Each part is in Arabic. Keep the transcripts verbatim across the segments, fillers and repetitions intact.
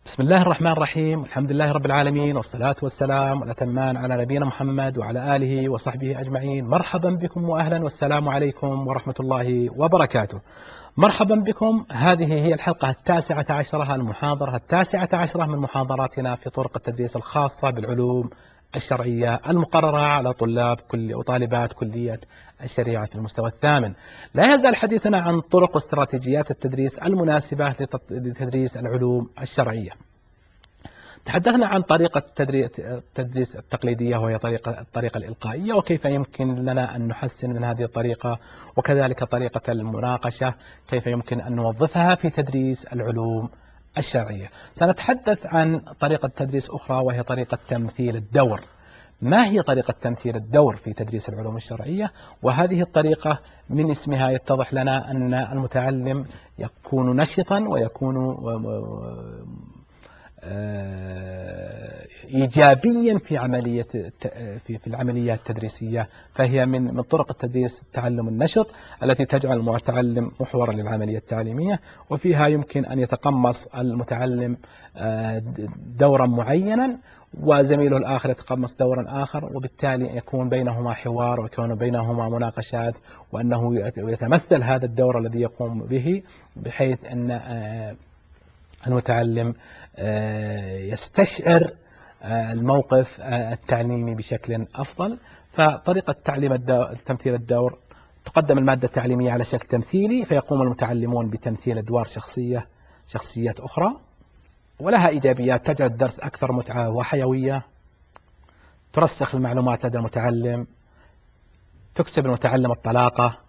بسم الله الرحمن الرحيم، الحمد لله رب العالمين، والصلاة والسلام الأتمان على نبينا محمد وعلى آله وصحبه أجمعين. مرحبا بكم وأهلا والسلام عليكم ورحمة الله وبركاته. مرحبا بكم. هذه هي الحلقة التاسعة عشرة، المحاضرة التاسعة عشرة من محاضراتنا في طرق التدريس الخاصة بالعلوم الشرعية المقررة على طلاب كل وطالبات كلية الشريعة في المستوى الثامن. لا يزال حديثنا عن طرق واستراتيجيات التدريس المناسبة لتدريس العلوم الشرعية. تحدثنا عن طريقة التدريس التقليدية، وهي طريقة الطريقة الإلقائية، وكيف يمكن لنا أن نحسن من هذه الطريقة، وكذلك طريقة المناقشة كيف يمكن أن نوظفها في تدريس العلوم الشرعية. سنتحدث عن طريقة تدريس أخرى، وهي طريقة تمثيل الدور. ما هي طريقة تمثيل الدور في تدريس العلوم الشرعية؟ وهذه الطريقة من اسمها يتضح لنا أن المتعلم يكون نشطا ويكون إيجابيا في عملية في في العمليات التدريسية. فهي من من طرق التدريس التعلم النشط التي تجعل المتعلم محورا للعملية التعليمية، وفيها يمكن أن يتقمص المتعلم دورا معينا وزميله الآخر يتقمص دورا آخر، وبالتالي يكون بينهما حوار ويكون بينهما مناقشات، وأنه يتمثل هذا الدور الذي يقوم به بحيث أن المتعلم يستشعر الموقف التعليمي بشكل أفضل. فطريقة تعليم تمثيل الدور: تقدم المادة التعليمية على شكل تمثيلي، فيقوم المتعلمون بتمثيل أدوار شخصية شخصيات أخرى، ولها إيجابيات تجعل الدرس أكثر متعة وحيوية، ترسخ المعلومات لدى المتعلم، تكسب المتعلم الطلاقة.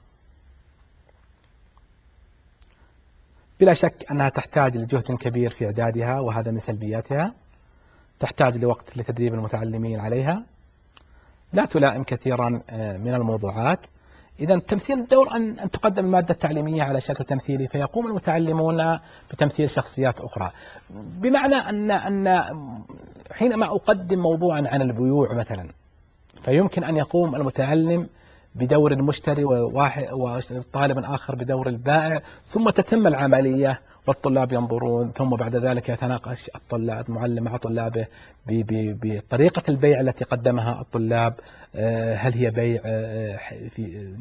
بلا شك أنها تحتاج لجهد كبير في إعدادها، وهذا من سلبياتها. تحتاج لوقت لتدريب المتعلمين عليها، لا تلائم كثيرا من الموضوعات. إذا تمثيل الدور أن أن تقدم المادة التعليمية على شكل تمثيلي، فيقوم المتعلمون بتمثيل شخصيات أخرى. بمعنى أن أن حينما أقدم موضوعا عن البيوع مثلا، فيمكن أن يقوم المتعلم بدور المشتري وطالب آخر بدور البائع، ثم تتم العملية والطلاب ينظرون، ثم بعد ذلك يتناقش الطلاب المعلم مع طلابه بطريقة البيع التي قدمها الطلاب. هل هي بيع في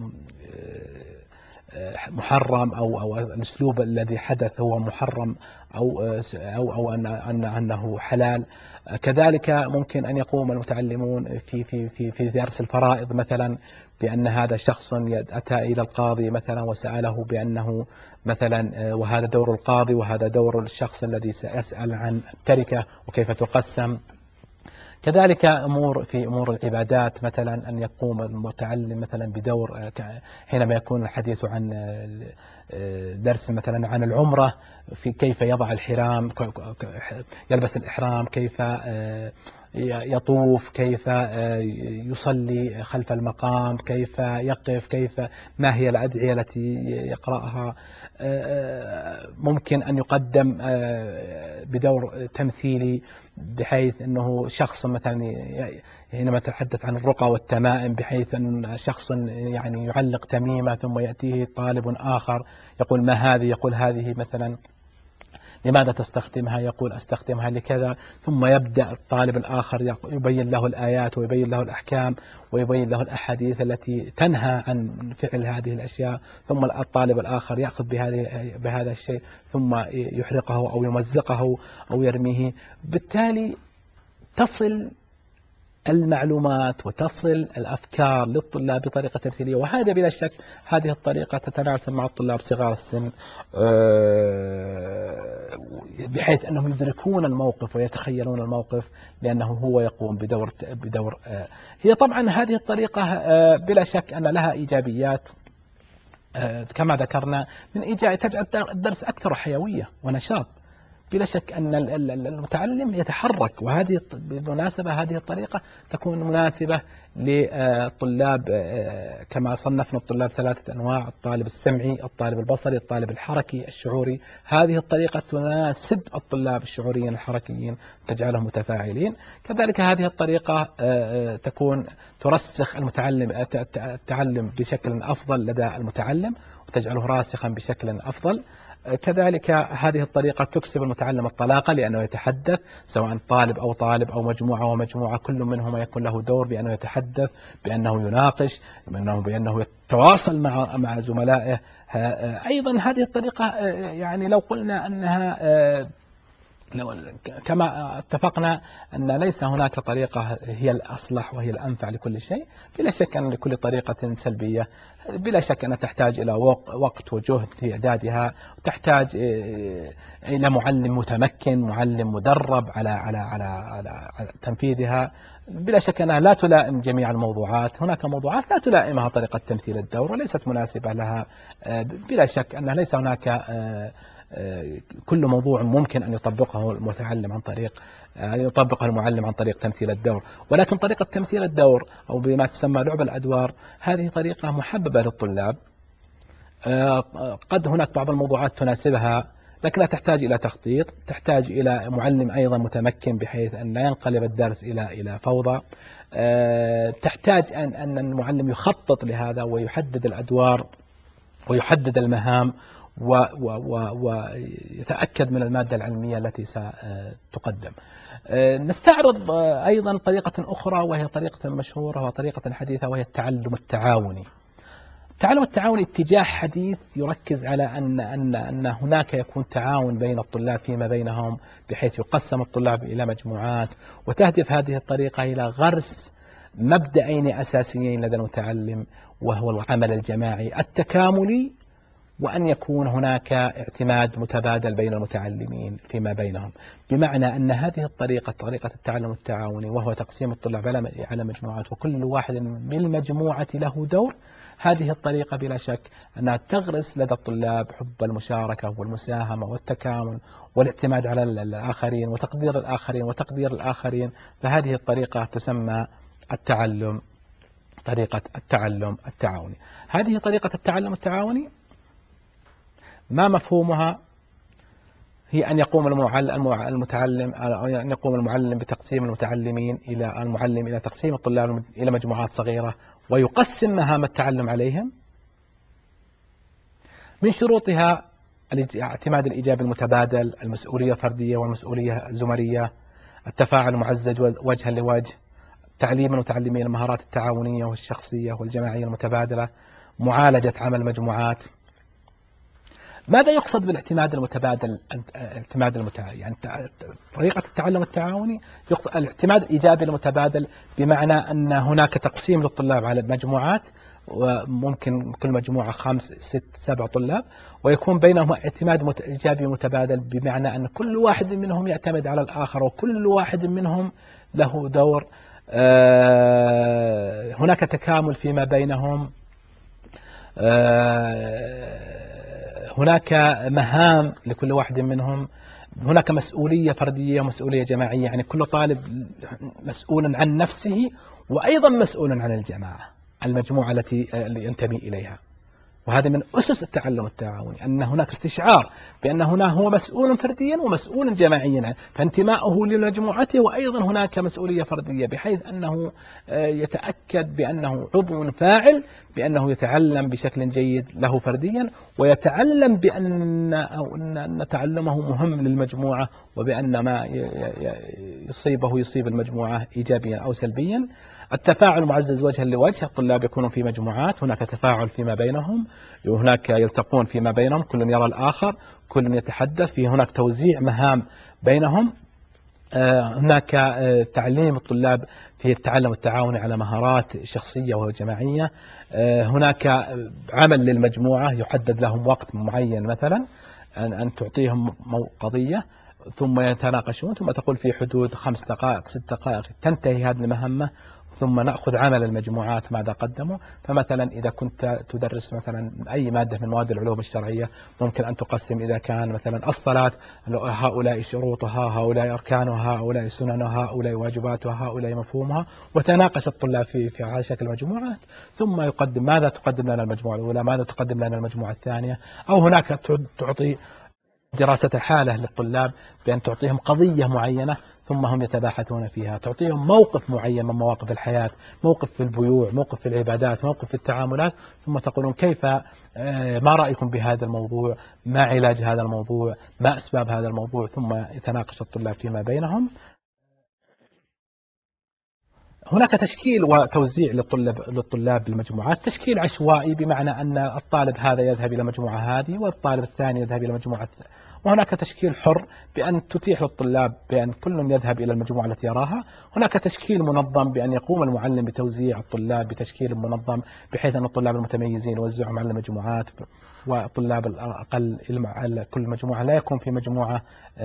محرم أو أو الأسلوب الذي حدث هو محرم أو أو أو أن أنه حلال. كذلك ممكن أن يقوم المتعلمون في في في في درس الفرائض مثلا بأن هذا شخص أتى إلى القاضي مثلا وسأله بأنه مثلا، وهذا دور القاضي وهذا دور الشخص الذي سيسأل عن التركة وكيف تقسم. كذلك أمور في أمور العبادات، مثلا أن يقوم المتعلم مثلا بدور حينما يكون الحديث عن درس مثلا عن العمرة، في كيف يضع الحرام، يلبس الإحرام، كيف يطوف، كيف يصلي خلف المقام، كيف يقف، كيف ما هي الأدعية التي يقرأها. ممكن أن يقدم بدور تمثيلي بحيث أنه شخص مثلا حينما تتحدث عن الرقى والتمائم، بحيث أن شخص يعني يعلق تميمة ثم يأتيه طالب آخر يقول ما هذه، يقول هذه مثلا لماذا تستخدمها، يقول أستخدمها لكذا، ثم يبدأ الطالب الآخر يبين له الآيات ويبين له الأحكام ويبين له الأحاديث التي تنهى عن فعل هذه الأشياء، ثم الطالب الآخر يأخذ بهذه بهذا الشيء ثم يحرقه أو يمزقه أو يرميه. بالتالي تصل المعلومات وتصل الأفكار للطلاب بطريقة تمثيلية، وهذا بلا شك هذه الطريقة تتناسب مع الطلاب صغار السن، بحيث أنهم يدركون الموقف ويتخيلون الموقف، لأنه هو يقوم بدور بدور هي طبعا هذه الطريقة بلا شك أن لها إيجابيات كما ذكرنا، من إيجابية تجعل الدرس أكثر حيوية ونشاط. بلا شك أن المتعلم يتحرك، وهذه بالمناسبة هذه الطريقة تكون مناسبة للطلاب كما صنفنا الطلاب ثلاثة أنواع: الطالب السمعي، الطالب البصري، الطالب الحركي الشعوري. هذه الطريقة تناسب الطلاب الشعوريين الحركيين، تجعلهم متفاعلين. كذلك هذه الطريقة تكون ترسخ المتعلم التعلم بشكل أفضل لدى المتعلم، وتجعله راسخا بشكل أفضل. كذلك هذه الطريقة تكسب المتعلم الطلاقة، لأنه يتحدث سواء طالب أو طالب أو مجموعة ومجموعة، كل منهما يكون له دور بأنه يتحدث، بأنه يناقش، بأنه بأنه يتواصل مع مع زملائه. أيضا هذه الطريقة يعني لو قلنا أنها لو كما اتفقنا أن ليس هناك طريقة هي الأصلح وهي الأنفع لكل شيء، بلا شك أن لكل طريقة سلبية، بلا شك أنها تحتاج إلى وقت وجهد في إعدادها، وتحتاج إلى معلم متمكن، معلم مدرب على على على على تنفيذها. بلا شك أنها لا تلائم جميع الموضوعات، هناك موضوعات لا تلائمها طريقة تمثيل الدور وليست مناسبة لها. بلا شك أن ليس هناك كل موضوع ممكن أن يطبقه المتعلم عن طريق أن يطبقه المعلم عن طريق تمثيل الدور، ولكن طريقة تمثيل الدور أو بما تسمى لعب الأدوار هذه طريقة محببة للطلاب. قد هناك بعض الموضوعات تناسبها لكنها تحتاج إلى تخطيط، تحتاج إلى معلم أيضا متمكن بحيث أن لا ينقلب الدرس إلى إلى فوضى، تحتاج أن أن المعلم يخطط لهذا ويحدد الأدوار ويحدد المهام ويتأكد من المادة العلمية التي ستقدم. نستعرض أيضا طريقة أخرى وهي طريقة مشهورة وطريقة حديثة، وهي التعلم التعاوني. التعلم التعاوني اتجاه حديث يركز على أن أن أن هناك يكون تعاون بين الطلاب فيما بينهم، بحيث يقسم الطلاب إلى مجموعات، وتهدف هذه الطريقة إلى غرس مبدأين أساسيين لدى المتعلم، وهو العمل الجماعي التكاملي، وأن يكون هناك اعتماد متبادل بين المتعلمين فيما بينهم. بمعنى أن هذه الطريقة طريقة التعلم التعاوني، وهو تقسيم الطلاب على مجموعات وكل واحد بالمجموعة له دور، هذه الطريقة بلا شك أنها تغرس لدى الطلاب حب المشاركة والمساهمة والتكامل والاعتماد على الآخرين وتقدير الآخرين وتقدير الآخرين. فهذه الطريقة تسمى التعلم طريقة التعلم التعاوني. هذه طريقة التعلم التعاوني ما مفهومها؟ هي أن يقوم المتعلم أن يقوم المعلم بتقسيم المتعلمين إلى المعلم إلى تقسيم الطلاب إلى مجموعات صغيرة، ويقسم مهام التعلم عليهم. من شروطها الاعتماد الإيجابي المتبادل، المسؤولية الفردية والمسؤولية الزمرية، التفاعل المعزز وجها لوجه، تعليم المتعلمين المهارات التعاونية والشخصية والجماعية المتبادلة، معالجة عمل مجموعات. ماذا يقصد بالاعتماد المتبادل؟ الاعتماد المتبادل يعني طريقة التعلم التعاوني يقصد الاعتماد الإيجابي المتبادل، بمعنى أن هناك تقسيم للطلاب على مجموعات، وممكن كل مجموعة خمس ست سبع طلاب، ويكون بينهم اعتماد إيجابي متبادل، بمعنى أن كل واحد منهم يعتمد على الآخر وكل واحد منهم له دور. هناك تكامل فيما بينهم، هناك مهام لكل واحد منهم، هناك مسؤولية فردية ومسؤولية جماعية، يعني كل طالب مسؤول عن نفسه وأيضا مسؤول عن الجماعة المجموعة التي ينتمي إليها. وهذا من أسس التعلم التعاوني، أن هناك استشعار بأن هنا هو مسؤول فرديا ومسؤول جماعيا، فانتماؤه لمجموعته، وأيضا هناك مسؤولية فردية، بحيث أنه يتأكد بأنه عضو فاعل، بأنه يتعلم بشكل جيد له فرديا، ويتعلم بأن أو أن تعلمه مهم للمجموعة، وبأن ما يصيبه يصيب المجموعة إيجابيا أو سلبيا. التفاعل معزز وجها لوجه، الطلاب يكونون في مجموعات، هناك تفاعل فيما بينهم، وهناك يلتقون فيما بينهم، كل يرى الآخر، كل يتحدث، في هناك توزيع مهام بينهم. هناك تعليم الطلاب في التعلم التعاوني على مهارات شخصية وجماعية. هناك عمل للمجموعة، يحدد لهم وقت معين، مثلا أن تعطيهم قضية ثم يتناقشون، ثم تقول في حدود خمس دقائق ست دقائق تنتهي هذه المهمة، ثم نأخذ عمل المجموعات ماذا قدموا. فمثلا إذا كنت تدرس مثلا أي مادة من مواد العلوم الشرعية، ممكن أن تقسم إذا كان مثلا الصلاة هؤلاء شروطها، هؤلاء أركانها، هؤلاء سننها، هؤلاء واجباتها، هؤلاء مفهومها، وتناقش الطلاب في في على شكل مجموعات، ثم يقدم ماذا تقدم لنا المجموعة الأولى، ماذا تقدم لنا المجموعة الثانية. أو هناك تعطي دراسة حالة للطلاب بأن تعطيهم قضية معينة، ثم هم يتباحثون فيها، تعطيهم موقف معين من مواقف الحياة، موقف في البيوع، موقف في العبادات، موقف في التعاملات، ثم تقولون كيف، ما رأيكم بهذا الموضوع، ما علاج هذا الموضوع، ما أسباب هذا الموضوع، ثم يتناقش الطلاب فيما بينهم. هناك تشكيل وتوزيع للطلاب للطلاب بالمجموعات، تشكيل عشوائي بمعنى أن الطالب هذا يذهب إلى مجموعة هذه والطالب الثاني يذهب إلى مجموعة، وهناك تشكيل حر بأن تتيح للطلاب بأن كل يذهب إلى المجموعة التي يراها. هناك تشكيل منظم بأن يقوم المعلم بتوزيع الطلاب بتشكيل منظم، بحيث أن الطلاب المتميزين يوزعهم على المجموعات، والطلاب الأقل على كل مجموعة، لا يكون في مجموعة.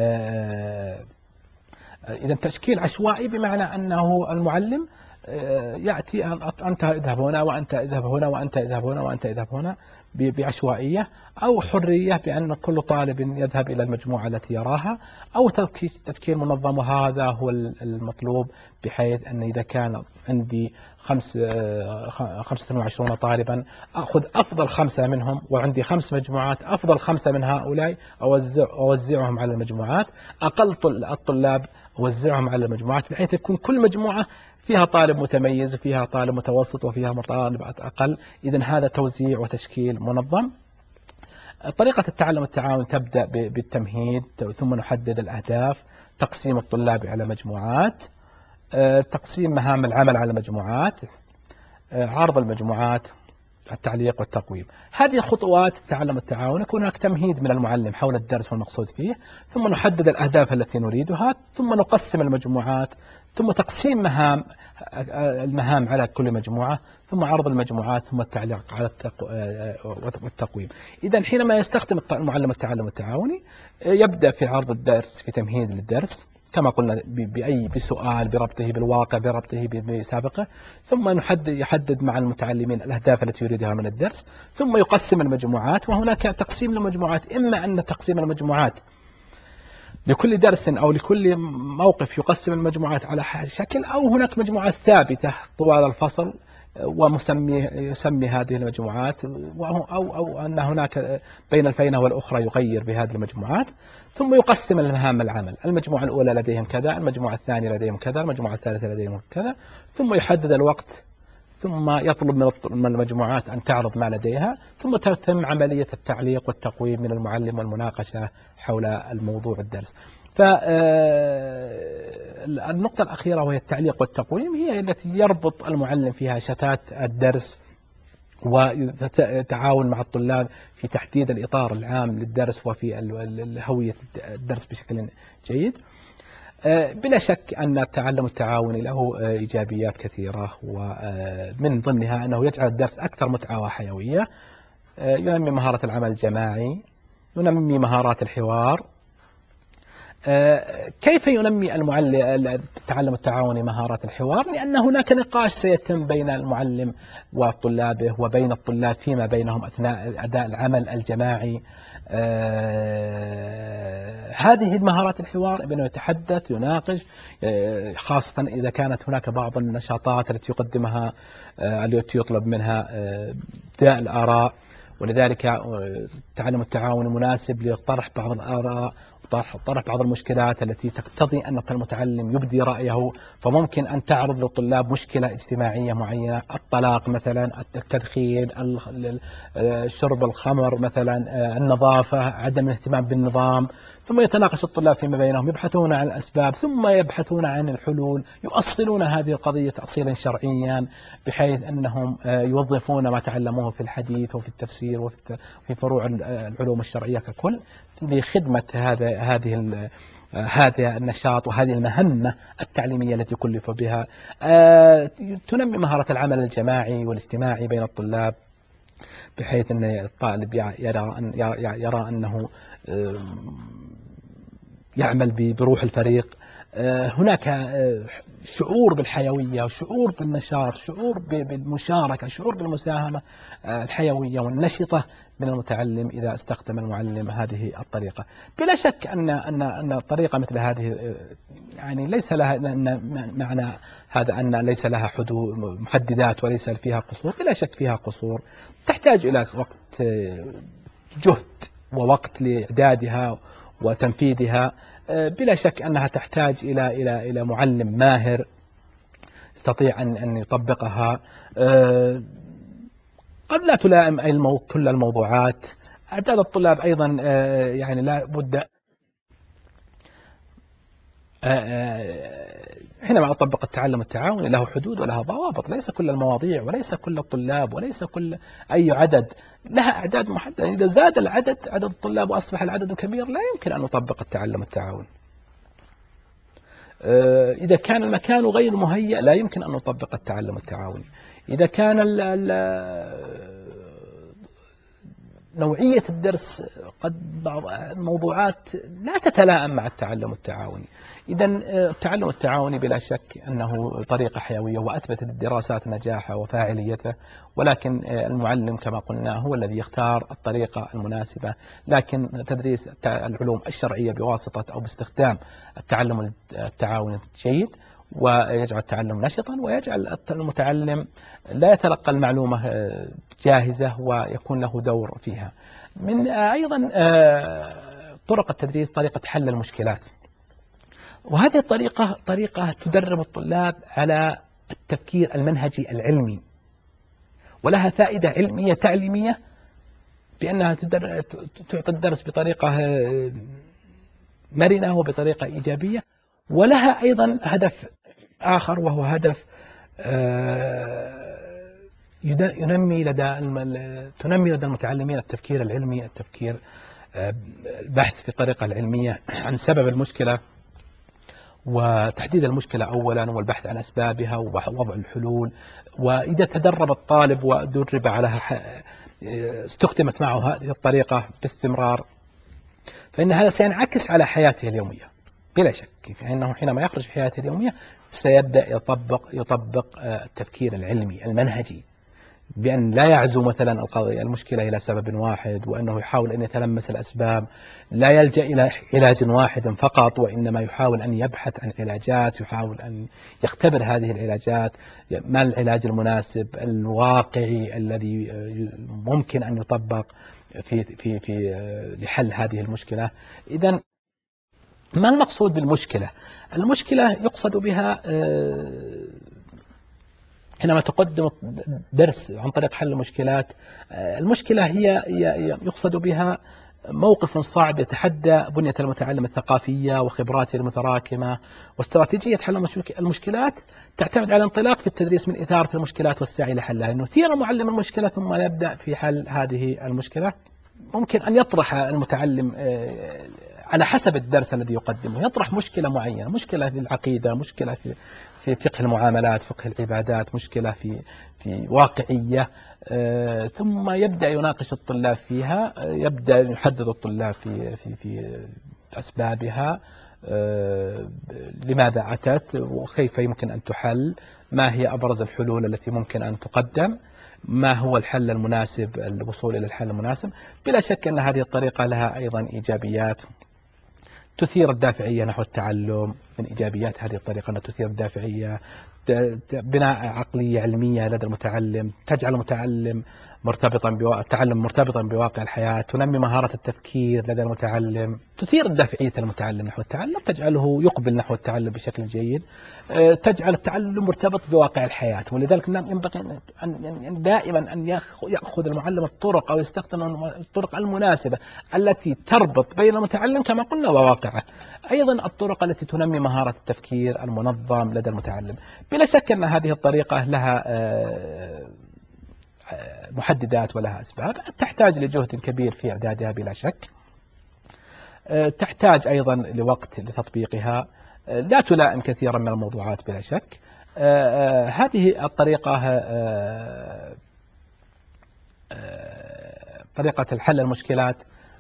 إذا تشكيل عشوائي بمعنى أنه المعلم يأتي أنت اذهب هنا وأنت اذهب هنا وأنت اذهب هنا وأنت اذهب هنا بعشوائية، أو حرية بأن كل طالب يذهب إلى المجموعة التي يراها، أو تشكيل منظم. وهذا هو المطلوب، بحيث أن إذا كان عندي خمس خمسة وعشرون طالبا، أخذ أفضل خمسة منهم، وعندي خمس مجموعات، أفضل خمسة من هؤلاء أوزع أوزعهم على المجموعات، أقل الطلاب أوزعهم على المجموعات، بحيث يكون كل مجموعة فيها طالب متميز، وفيها طالب متوسط، وفيها طالب أقل. إذن هذا توزيع وتشكيل منظم. طريقة التعلم التعاوني تبدأ بالتمهيد، ثم نحدد الأهداف، تقسيم الطلاب على مجموعات، تقسيم مهام العمل على مجموعات، عرض المجموعات، التعليق والتقويم. هذه خطوات التعلم التعاوني. يكون هناك تمهيد من المعلم حول الدرس والمقصود فيه، ثم نحدد الأهداف التي نريدها، ثم نقسم المجموعات، ثم تقسيم مهام المهام على كل مجموعة، ثم عرض المجموعات، ثم التعليق على التقويم. إذا حينما يستخدم المعلم التعلم التعاوني، يبدأ في عرض الدرس، في تمهيد للدرس كما قلنا، بأي بسؤال، بربطه بالواقع، بربطه بسابقه، ثم نحدد يحدد مع المتعلمين الأهداف التي يريدها من الدرس، ثم يقسم المجموعات. وهناك تقسيم للمجموعات، إما أن تقسيم المجموعات لكل درس أو لكل موقف يقسم المجموعات على شكل، أو هناك مجموعات ثابتة طوال الفصل ومسمي يسمي هذه المجموعات، أو, أو أن هناك بين الفينة والأخرى يغير بهذه المجموعات. ثم يقسم المهام العمل، المجموعة الأولى لديهم كذا، المجموعة الثانية لديهم كذا، المجموعة الثالثة لديهم كذا، ثم يحدد الوقت، ثم يطلب من المجموعات أن تعرض ما لديها، ثم تتم عملية التعليق والتقويم من المعلم والمناقشة حول الموضوع الدرس. فالنقطة الأخيرة وهي التعليق والتقويم، هي التي يربط المعلم فيها شتات الدرس، وتعاون مع الطلاب في تحديد الإطار العام للدرس وفي هوية الدرس بشكل جيد. بلا شك أن التعلم التعاوني له إيجابيات كثيرة، ومن ضمنها أنه يجعل الدرس أكثر متعة وحيوية، ينمي مهارة العمل الجماعي، ينمي مهارات الحوار. كيف ينمي المعلم التعلم التعاوني مهارات الحوار؟ لأن هناك نقاش سيتم بين المعلم وطلابه، وبين الطلاب فيما بينهم أثناء أداء العمل الجماعي. هذه المهارات الحوار، بأنه يتحدث، يناقش، خاصة إذا كانت هناك بعض النشاطات التي يقدمها التي يطلب منها ابداء الآراء. ولذلك التعلم التعاوني مناسب لطرح بعض الآراء، طرح بعض المشكلات التي تقتضي أن المتعلم يبدي رأيه. فممكن أن تعرض للطلاب مشكلة اجتماعية معينة، الطلاق مثلا، التدخين، شرب الخمر مثلا، النظافة، عدم الاهتمام بالنظام. ثم يتناقش الطلاب فيما بينهم، يبحثون عن الأسباب، ثم يبحثون عن الحلول، يؤصلون هذه القضية تأصيلا شرعيا، بحيث أنهم يوظفون ما تعلموه في الحديث وفي التفسير وفي فروع العلوم الشرعية ككل لخدمة هذا هذه هذا النشاط وهذه المهمة التعليمية التي كلف بها. تنمي مهارة العمل الجماعي والاجتماعي بين الطلاب، بحيث أن الطالب يرى أن يرى أنه يعمل بروح الفريق. هناك شعور بالحيوية، شعور بالنشاط، شعور بالمشاركة، شعور بالمساهمة الحيوية والنشطة من المتعلم إذا استخدم المعلم هذه الطريقة. بلا شك أن أن أن طريقة مثل هذه يعني ليس لها معنى هذا أن ليس لها حدود محددات وليس فيها قصور. بلا شك فيها قصور، تحتاج إلى وقت، جهد ووقت لإعدادها وتنفيذها. بلا شك أنها تحتاج إلى إلى إلى معلم ماهر يستطيع أن أن يطبقها. قد لا تلائم أي المو... كل الموضوعات. أعداد الطلاب أيضا يعني لا بد حينما أطبق التعلم التعاوني له حدود ولها ضوابط. ليس كل المواضيع وليس كل الطلاب وليس كل أي عدد لها أعداد محددة. إذا زاد العدد عدد الطلاب وأصبح العدد كبير لا يمكن أن نطبق التعلم التعاوني. إذا كان المكان غير مهيأ لا يمكن أن نطبق التعلم التعاوني. إذا كان ال ال نوعية الدرس قد بعض الموضوعات لا تتلائم مع التعلم التعاوني. إذا التعلم التعاوني بلا شك أنه طريقة حيوية وأثبتت الدراسات نجاحه وفاعليته، ولكن المعلم كما قلنا هو الذي يختار الطريقة المناسبة. لكن تدريس العلوم الشرعية بواسطة أو باستخدام التعلم التعاوني جيد، ويجعل التعلم نشطا، ويجعل المتعلم لا يتلقى المعلومة جاهزة ويكون له دور فيها. من أيضا طرق التدريس طريقة حل المشكلات، وهذه الطريقة طريقة تدرب الطلاب على التفكير المنهجي العلمي، ولها فائدة علمية تعليمية بأنها تعطي الدرس بطريقة مرنة وبطريقة إيجابية. ولها أيضا هدف آخر، وهو هدف ينمي لدى تنمي لدى المتعلمين التفكير العلمي، التفكير البحث في الطريقة العلمية عن سبب المشكلة وتحديد المشكلة أولا، والبحث عن أسبابها ووضع الحلول. وإذا تدرب الطالب ودرب على استخدمت معه هذه الطريقة باستمرار فإن هذا سينعكس على حياته اليومية بلا شك. فإنه حينما يخرج في حياته اليومية سيبدأ يطبق يطبق التفكير العلمي المنهجي، بأن لا يعزو مثلا القضية المشكلة إلى سبب واحد، وأنه يحاول أن يتلمس الأسباب، لا يلجأ إلى علاج واحد فقط، وإنما يحاول أن يبحث عن علاجات، يحاول أن يختبر هذه العلاجات، ما العلاج المناسب الواقعي الذي ممكن أن يطبق في في في لحل هذه المشكلة. إذن ما المقصود بالمشكلة؟ المشكلة يقصد بها حينما تقدم درس عن طريق حل المشكلات، المشكلة هي يقصد بها موقف صعب يتحدى بنية المتعلم الثقافية وخبراته المتراكمة. واستراتيجية حل المشكلات تعتمد على الانطلاق في التدريس من إثارة المشكلات والسعي لحلها، أنه يثير المعلم المشكلة ثم يبدأ في حل هذه المشكلة. ممكن أن يطرح المتعلم على حسب الدرس الذي يقدمه، يطرح مشكلة معينة، مشكلة في العقيدة، مشكلة في في فقه المعاملات، فقه العبادات، مشكلة في في واقعية، ثم يبدأ يناقش الطلاب فيها، يبدأ يحدد الطلاب في في في أسبابها، لماذا أتت وكيف يمكن أن تحل، ما هي أبرز الحلول التي ممكن أن تقدم، ما هو الحل المناسب، الوصول إلى الحل المناسب. بلا شك أن هذه الطريقة لها أيضا إيجابيات، تثير الدافعية نحو التعلم. من إيجابيات هذه الطريقة أنها تثير الدافعية، بناء عقلية علمية لدى المتعلم، تجعل المتعلم مرتبطا بوا... التعلم مرتبطا بواقع الحياة، تنمي مهارة التفكير لدى المتعلم، تثير الدافعية المتعلم نحو التعلم، تجعله يقبل نحو التعلم بشكل جيد، تجعل التعلم مرتبط بواقع الحياة. ولذلك ينبغي أن دائما أن يأخذ المعلم الطرق أو يستخدم الطرق المناسبة التي تربط بين المتعلم كما قلنا وواقعه. أيضا الطرق التي تنمي مهارة التفكير المنظم لدى المتعلم. بلا شك أن هذه الطريقة لها محددات ولها أسباب، تحتاج لجهد كبير في إعدادها بلا شك، تحتاج أيضا لوقت لتطبيقها، لا تلائم كثيرا من الموضوعات بلا شك. هذه الطريقة طريقة الحل المشكلات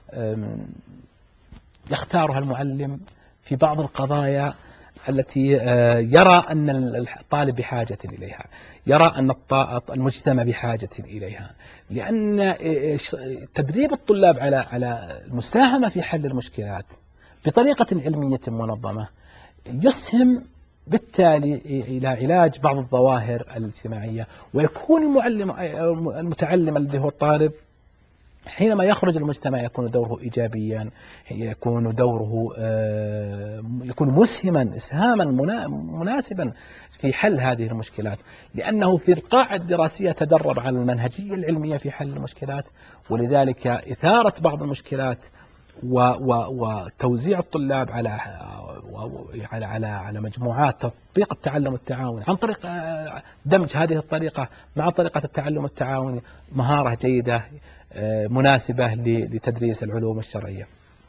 يختارها المعلم في بعض القضايا التي يرى أن الطالب بحاجة إليها، يرى أن المجتمع بحاجة إليها، لأن تدريب الطلاب على على المساهمة في حل المشكلات بطريقة علمية منظمة يسهم بالتالي إلى علاج بعض الظواهر الاجتماعية، ويكون المعلم المتعلم الذي هو الطالب حينما يخرج المجتمع يكون دوره إيجابيا، يكون دوره يكون مسهما إسهاما مناسبا في حل هذه المشكلات، لأنه في القاعة الدراسية تدرب على المنهجية العلمية في حل المشكلات، ولذلك إثارة بعض المشكلات وتوزيع الطلاب على على على على مجموعات تطبيق التعلم التعاوني عن طريق دمج هذه الطريقة مع طريقة التعلم التعاوني مهارة جيدة مناسبة لتدريس العلوم الشرعية،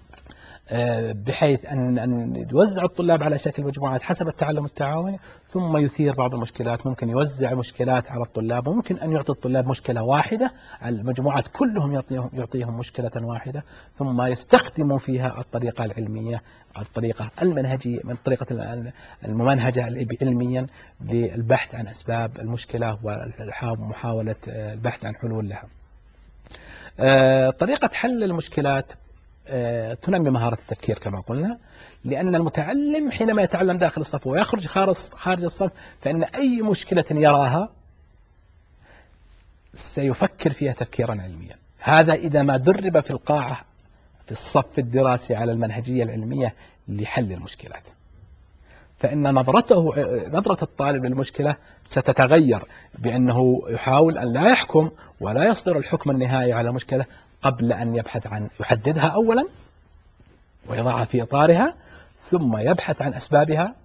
بحيث أن أن يوزع الطلاب على شكل مجموعات حسب التعلم التعاوني، ثم يثير بعض المشكلات. ممكن يوزع مشكلات على الطلاب، وممكن أن يعطي الطلاب مشكلة واحدة، المجموعات كلهم يعطيهم, يعطيهم مشكلة واحدة، ثم يستخدموا فيها الطريقة العلمية، الطريقة المنهجية، من طريقة الممنهجة علميا للبحث عن أسباب المشكلة ومحاولة البحث عن حلول لها. طريقة حل المشكلات تنمي مهارة التفكير كما قلنا، لأن المتعلم حينما يتعلم داخل الصف ويخرج خارج الصف فإن أي مشكلة يراها سيفكر فيها تفكيرا علميا. هذا إذا ما درب في القاعة في الصف الدراسي على المنهجية العلمية لحل المشكلات، فإن نظرته نظرة الطالب للمشكلة ستتغير، بأنه يحاول أن لا يحكم ولا يصدر الحكم النهائي على المشكلة قبل أن يبحث عن يحددها أولا ويضعها في إطارها، ثم يبحث عن أسبابها،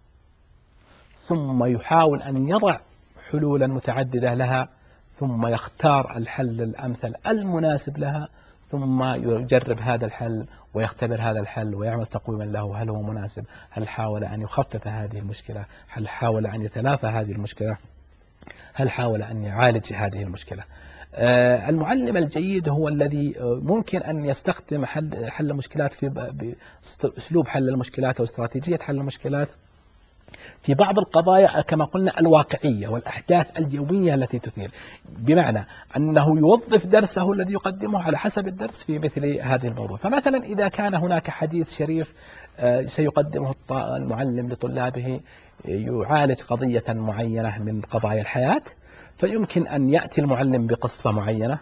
ثم يحاول أن يضع حلولا متعددة لها، ثم يختار الحل الأمثل المناسب لها، ثم يجرب هذا الحل ويختبر هذا الحل ويعمل تقويما له، هل هو مناسب، هل حاول أن يخفف هذه المشكلة، هل حاول أن يتلافى هذه المشكلة، هل حاول أن يعالج هذه المشكلة. المعلم الجيد هو الذي ممكن أن يستخدم حل حل المشكلات في أسلوب حل المشكلات أو استراتيجية حل المشكلات في بعض القضايا كما قلنا الواقعية والأحداث اليومية التي تثير، بمعنى أنه يوظف درسه الذي يقدمه على حسب الدرس في مثل هذه الموضوع. فمثلا إذا كان هناك حديث شريف سيقدمه المعلم لطلابه يعالج قضية معينة من قضايا الحياة، فيمكن أن يأتي المعلم بقصة معينة،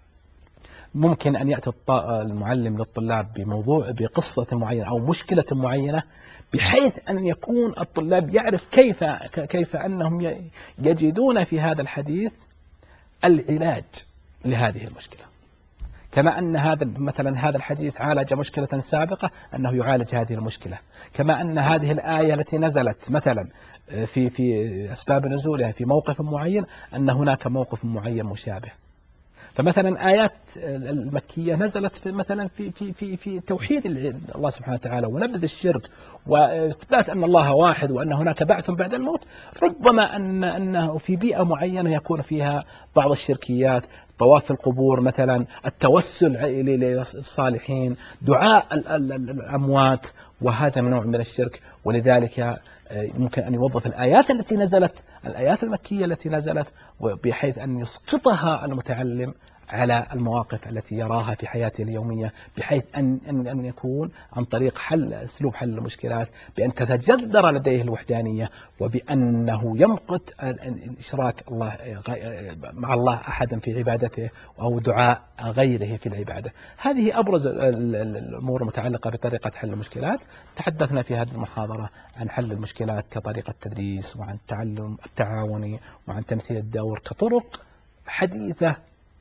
ممكن أن يأتي المعلم للطلاب بموضوع بقصة معينة أو مشكلة معينة، بحيث أن يكون الطلاب يعرف كيف كيف أنهم يجدون في هذا الحديث العلاج لهذه المشكلة. كما أن هذا مثلا هذا الحديث عالج مشكلة سابقة أنه يعالج هذه المشكلة، كما أن هذه الآية التي نزلت مثلا في في أسباب نزولها في موقف معين أن هناك موقف معين مشابه. فمثلا آيات المكية نزلت في مثلا في في في في توحيد الله سبحانه وتعالى ونبذ الشرك وإثبات أن الله واحد وأن هناك بعث بعد الموت. ربما أن أنه في بيئة معينة يكون فيها بعض الشركيات، طواف القبور مثلا، التوسل للصالحين، دعاء الأموات، وهذا من نوع من الشرك. ولذلك ممكن أن يوظف الآيات التي نزلت الآيات المكية التي نزلت بحيث أن يسقطها المتعلم على المواقف التي يراها في حياته اليومية، بحيث أن أن أن يكون عن طريق حل أسلوب حل المشكلات بأن تتجذر لديه الوحدانية، وبأنه يمقت إشراك الله مع الله أحدا في عبادته أو دعاء غيره في العبادة. هذه أبرز الأمور المتعلقة بطريقة حل المشكلات. تحدثنا في هذه المحاضرة عن حل المشكلات كطريقة تدريس، وعن التعلم التعاوني، وعن تمثيل الدور كطرق حديثة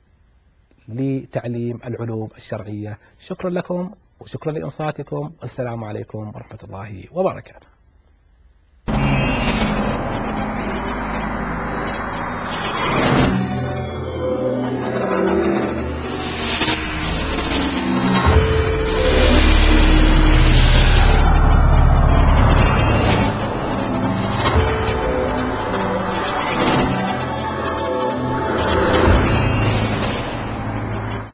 لتعليم العلوم الشرعية. شكرا لكم وشكرا لإنصاتكم، والسلام عليكم ورحمة الله وبركاته.